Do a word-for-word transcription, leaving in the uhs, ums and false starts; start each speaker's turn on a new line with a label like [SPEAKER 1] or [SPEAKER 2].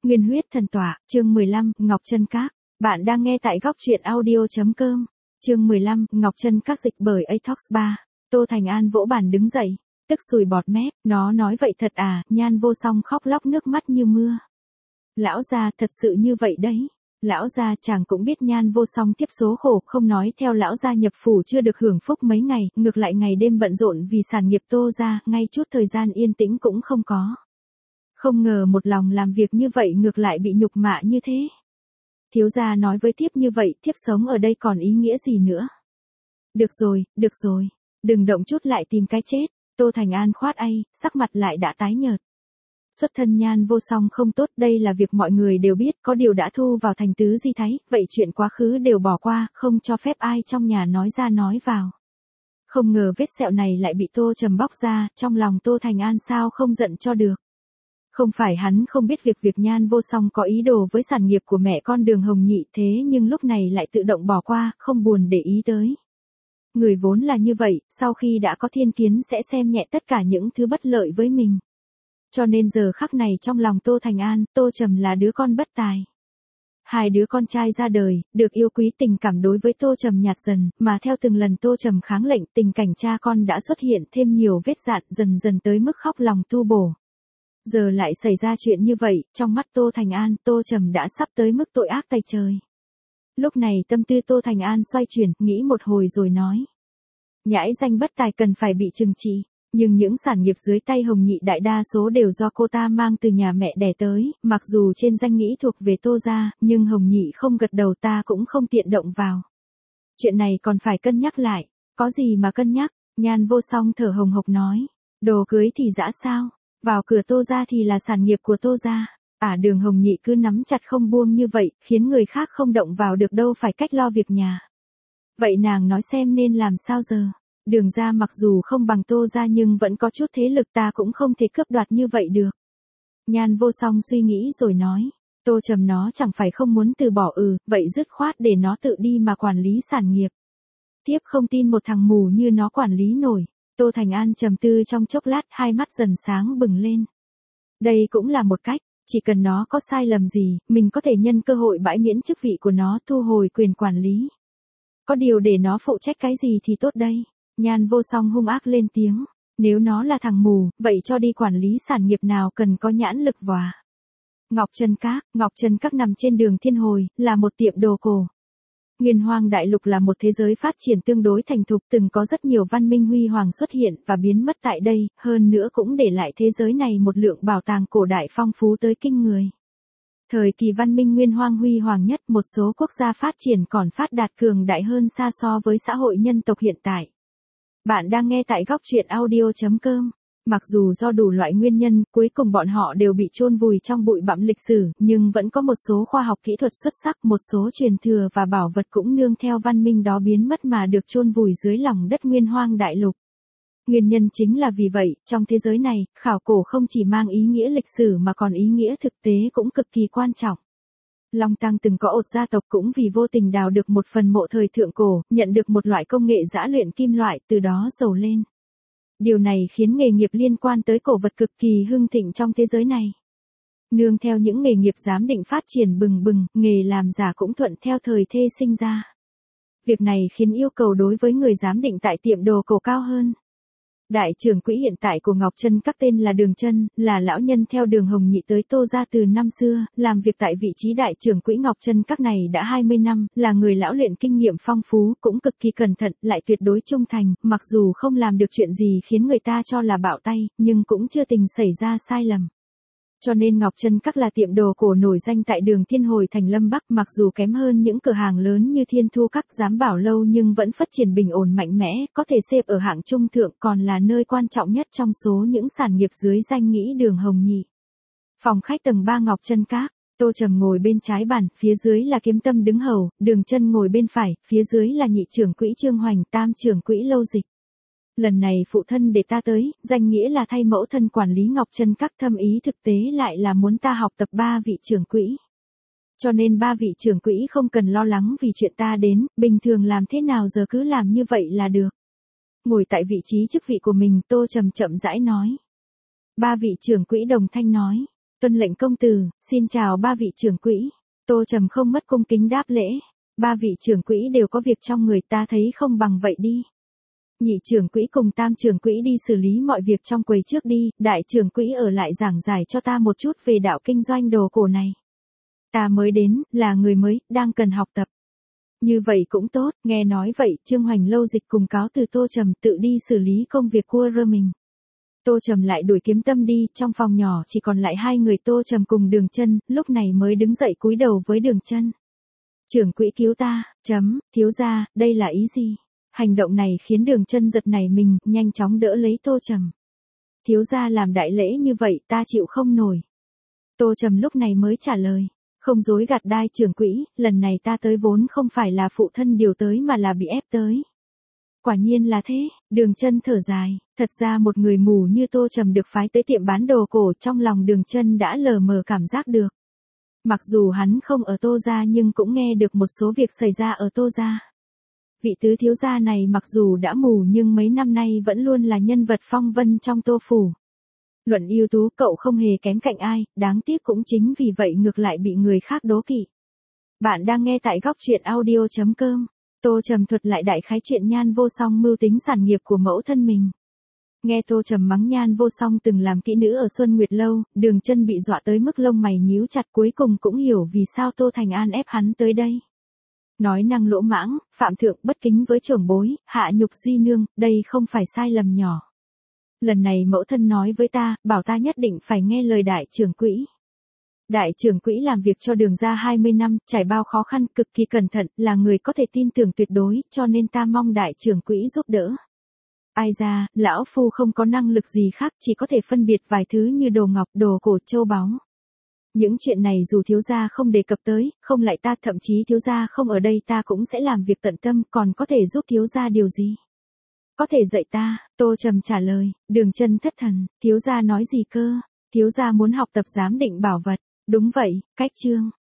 [SPEAKER 1] Nguyên huyết thần tỏa, chương mười lăm, Ngọc Chân Các. Bạn đang nghe tại góc truyện audio.com. Chương mười lăm, Ngọc Chân Các dịch bởi Atox ba. Tô Thành An vỗ bàn đứng dậy, tức sùi bọt mép, nó nói vậy thật à? Nhan Vô Song khóc lóc nước mắt như mưa. Lão gia, thật sự như vậy đấy. Lão gia, chàng cũng biết Nhan Vô Song tiếp số khổ, không nói theo lão gia nhập phủ chưa được hưởng phúc mấy ngày, ngược lại ngày đêm bận rộn vì sản nghiệp Tô gia, ngay chút thời gian yên tĩnh cũng không có. Không ngờ một lòng làm việc như vậy ngược lại bị nhục mạ như thế. Thiếu gia nói với thiếp như vậy, thiếp sống ở đây còn ý nghĩa gì nữa? Được rồi, được rồi, đừng động chút lại tìm cái chết. Tô Thành An khoát tay, sắc mặt lại đã tái nhợt. Xuất thân Nhan Vô Song không tốt, đây là việc mọi người đều biết, có điều đã thu vào thành tứ di thái, vậy chuyện quá khứ đều bỏ qua, không cho phép ai trong nhà nói ra nói vào. Không ngờ vết sẹo này lại bị Tô Trầm bóc ra, trong lòng Tô Thành An sao không giận cho được. Không phải hắn không biết việc việc Nhan Vô Song có ý đồ với sản nghiệp của mẹ con Đường Hồng Nhị, thế nhưng lúc này lại tự động bỏ qua, không buồn để ý tới. Người vốn là như vậy, sau khi đã có thiên kiến sẽ xem nhẹ tất cả những thứ bất lợi với mình. Cho nên giờ khắc này trong lòng Tô Thành An, Tô Trầm là đứa con bất tài. Hai đứa con trai ra đời, được yêu quý, tình cảm đối với Tô Trầm nhạt dần, mà theo từng lần Tô Trầm kháng lệnh, tình cảnh cha con đã xuất hiện thêm nhiều vết dạn, dần dần tới mức khóc lòng tu bổ. Giờ lại xảy ra chuyện như vậy, trong mắt Tô Thành An, Tô Trầm đã sắp tới mức tội ác tày trời. Lúc này tâm tư Tô Thành An xoay chuyển, nghĩ một hồi rồi nói. Nhãi danh bất tài cần phải bị trừng trị, nhưng những sản nghiệp dưới tay Hồng Nhị đại đa số đều do cô ta mang từ nhà mẹ đẻ tới, mặc dù trên danh nghĩa thuộc về Tô gia, nhưng Hồng Nhị không gật đầu ta cũng không tiện động vào. Chuyện này còn phải cân nhắc lại. Có gì mà cân nhắc? Nhan Vô Song thở hồng hộc nói. Đồ cưới thì dã sao? Vào cửa Tô gia thì là sản nghiệp của Tô gia. À, Đường Hồng Nhị cứ nắm chặt không buông như vậy, khiến người khác không động vào được đâu, phải cách lo việc nhà. Vậy nàng nói xem nên làm sao giờ? Đường gia mặc dù không bằng Tô gia nhưng vẫn có chút thế lực, ta cũng không thể cướp đoạt như vậy được. Nhan Vô Song suy nghĩ rồi nói. Tô Trầm nó chẳng phải không muốn từ bỏ, ừ, vậy dứt khoát để nó tự đi mà quản lý sản nghiệp. Tiếp không tin một thằng mù như nó quản lý nổi. Tô Thành An trầm tư trong chốc lát, hai mắt dần sáng bừng lên. Đây cũng là một cách, chỉ cần nó có sai lầm gì, mình có thể nhân cơ hội bãi miễn chức vị của nó, thu hồi quyền quản lý. Có điều để nó phụ trách cái gì thì tốt đây. Nhan Vô Song hung ác lên tiếng. Nếu nó là thằng mù, vậy cho đi quản lý sản nghiệp nào cần có nhãn lực vòa. Ngọc Chân Các. Ngọc Chân Các nằm trên đường Thiên Hồi, là một tiệm đồ cổ. Nguyên Hoang Đại Lục là một thế giới phát triển tương đối thành thục, từng có rất nhiều văn minh huy hoàng xuất hiện và biến mất tại đây, hơn nữa cũng để lại thế giới này một lượng bảo tàng cổ đại phong phú tới kinh người. Thời kỳ văn minh Nguyên Hoang huy hoàng nhất, một số quốc gia phát triển còn phát đạt cường đại hơn xa so với xã hội nhân tộc hiện tại. Bạn đang nghe tại góc truyện audio.com. Mặc dù do đủ loại nguyên nhân, cuối cùng bọn họ đều bị chôn vùi trong bụi bặm lịch sử, nhưng vẫn có một số khoa học kỹ thuật xuất sắc, một số truyền thừa và bảo vật cũng nương theo văn minh đó biến mất mà được chôn vùi dưới lòng đất Nguyên Hoang Đại Lục. Nguyên nhân chính là vì vậy, trong thế giới này, khảo cổ không chỉ mang ý nghĩa lịch sử mà còn ý nghĩa thực tế cũng cực kỳ quan trọng. Long Tăng từng có ột gia tộc cũng vì vô tình đào được một phần mộ thời thượng cổ, nhận được một loại công nghệ giã luyện kim loại, từ đó giàu lên. Điều này khiến nghề nghiệp liên quan tới cổ vật cực kỳ hưng thịnh trong thế giới này. Nương theo những nghề nghiệp giám định phát triển bừng bừng, nghề làm giả cũng thuận theo thời thê sinh ra. Việc này khiến yêu cầu đối với người giám định tại tiệm đồ cổ cao hơn. Đại trưởng quỹ hiện tại của Ngọc Chân Các tên là Đường Chân, là lão nhân theo Đường Hồng Nhị tới Tô gia từ năm xưa, làm việc tại vị trí đại trưởng quỹ Ngọc Chân Các này đã hai mươi năm, là người lão luyện kinh nghiệm phong phú, cũng cực kỳ cẩn thận, lại tuyệt đối trung thành, mặc dù không làm được chuyện gì khiến người ta cho là bạo tay, nhưng cũng chưa từng xảy ra sai lầm. Cho nên Ngọc Chân Các là tiệm đồ cổ nổi danh tại đường Thiên Hồi thành Lâm Bắc, mặc dù kém hơn những cửa hàng lớn như Thiên Thu Các, Giám Bảo Lâu nhưng vẫn phát triển bình ổn mạnh mẽ, có thể xếp ở hạng trung thượng, còn là nơi quan trọng nhất trong số những sản nghiệp dưới danh nghĩa Đường Hồng Nhị. Phòng khách tầng ba Ngọc Chân Các, Tô Trầm ngồi bên trái bàn, phía dưới là Kiếm Tâm đứng hầu, Đường Chân ngồi bên phải, phía dưới là nhị trưởng quỹ Trương Hoành, tam trưởng quỹ Lâu Dịch. Lần này phụ thân để ta tới, danh nghĩa là thay mẫu thân quản lý Ngọc Chân Các, thâm ý thực tế lại là muốn ta học tập ba vị trưởng quỹ. Cho nên ba vị trưởng quỹ không cần lo lắng vì chuyện ta đến, bình thường làm thế nào giờ cứ làm như vậy là được. Ngồi tại vị trí chức vị của mình, Tô Trầm chậm rãi nói. Ba vị trưởng quỹ đồng thanh nói. Tuân lệnh công tử, xin chào ba vị trưởng quỹ. Tô Trầm không mất cung kính đáp lễ. Ba vị trưởng quỹ đều có việc trong người, ta thấy không bằng vậy đi. Nhị trưởng quỹ cùng tam trưởng quỹ đi xử lý mọi việc trong quầy trước đi, đại trưởng quỹ ở lại giảng giải cho ta một chút về đạo kinh doanh đồ cổ này. Ta mới đến, là người mới, đang cần học tập. Như vậy cũng tốt, nghe nói vậy, Trương Hoành Lâu Dịch cùng cáo từ Tô Trầm tự đi xử lý công việc của rơ mình. Tô Trầm lại đuổi Kiếm Tâm đi, trong phòng nhỏ chỉ còn lại hai người Tô Trầm cùng Đường Chân, lúc này mới đứng dậy cúi đầu với Đường Chân. Trưởng quỹ cứu ta, chấm, thiếu gia, đây là ý gì? Hành động này khiến Đường Chân giật nảy mình, nhanh chóng đỡ lấy Tô Trầm. Thiếu gia làm đại lễ như vậy, ta chịu không nổi. Tô Trầm lúc này mới trả lời. Không dối gạt đai trưởng quỹ, lần này ta tới vốn không phải là phụ thân điều tới mà là bị ép tới. Quả nhiên là thế, Đường Chân thở dài, thật ra một người mù như Tô Trầm được phái tới tiệm bán đồ cổ, trong lòng Đường Chân đã lờ mờ cảm giác được. Mặc dù hắn không ở Tô gia nhưng cũng nghe được một số việc xảy ra ở Tô gia. Vị tứ thiếu gia này mặc dù đã mù nhưng mấy năm nay vẫn luôn là nhân vật phong vân trong Tô phủ. Luận ưu tú cậu không hề kém cạnh ai, đáng tiếc cũng chính vì vậy ngược lại bị người khác đố kỵ. Bạn đang nghe tại góc truyện audio chấm com. Tô Trầm thuật lại đại khái chuyện Nhan Vô Song mưu tính sản nghiệp của mẫu thân mình. Nghe Tô Trầm mắng Nhan Vô Song từng làm kỹ nữ ở Xuân Nguyệt Lâu, Đường Chân bị dọa tới mức lông mày nhíu chặt, cuối cùng cũng hiểu vì sao Tô Thành An ép hắn tới đây. Nói năng lỗ mãng, phạm thượng bất kính với trưởng bối, hạ nhục di nương, đây không phải sai lầm nhỏ. Lần này mẫu thân nói với ta, bảo ta nhất định phải nghe lời đại trưởng quỹ. Đại trưởng quỹ làm việc cho Đường gia hai mươi năm, trải bao khó khăn, cực kỳ cẩn thận, là người có thể tin tưởng tuyệt đối, cho nên ta mong đại trưởng quỹ giúp đỡ. Ai ra, lão phu không có năng lực gì khác, chỉ có thể phân biệt vài thứ như đồ ngọc, đồ cổ, châu báu. Những chuyện này dù thiếu gia không đề cập tới, không lại ta, thậm chí thiếu gia không ở đây ta cũng sẽ làm việc tận tâm, còn có thể giúp thiếu gia điều gì? Có thể dạy ta, Tô Trầm trả lời. Đường Chân thất thần, thiếu gia nói gì cơ? Thiếu gia muốn học tập giám định bảo vật. Đúng vậy, cách chương.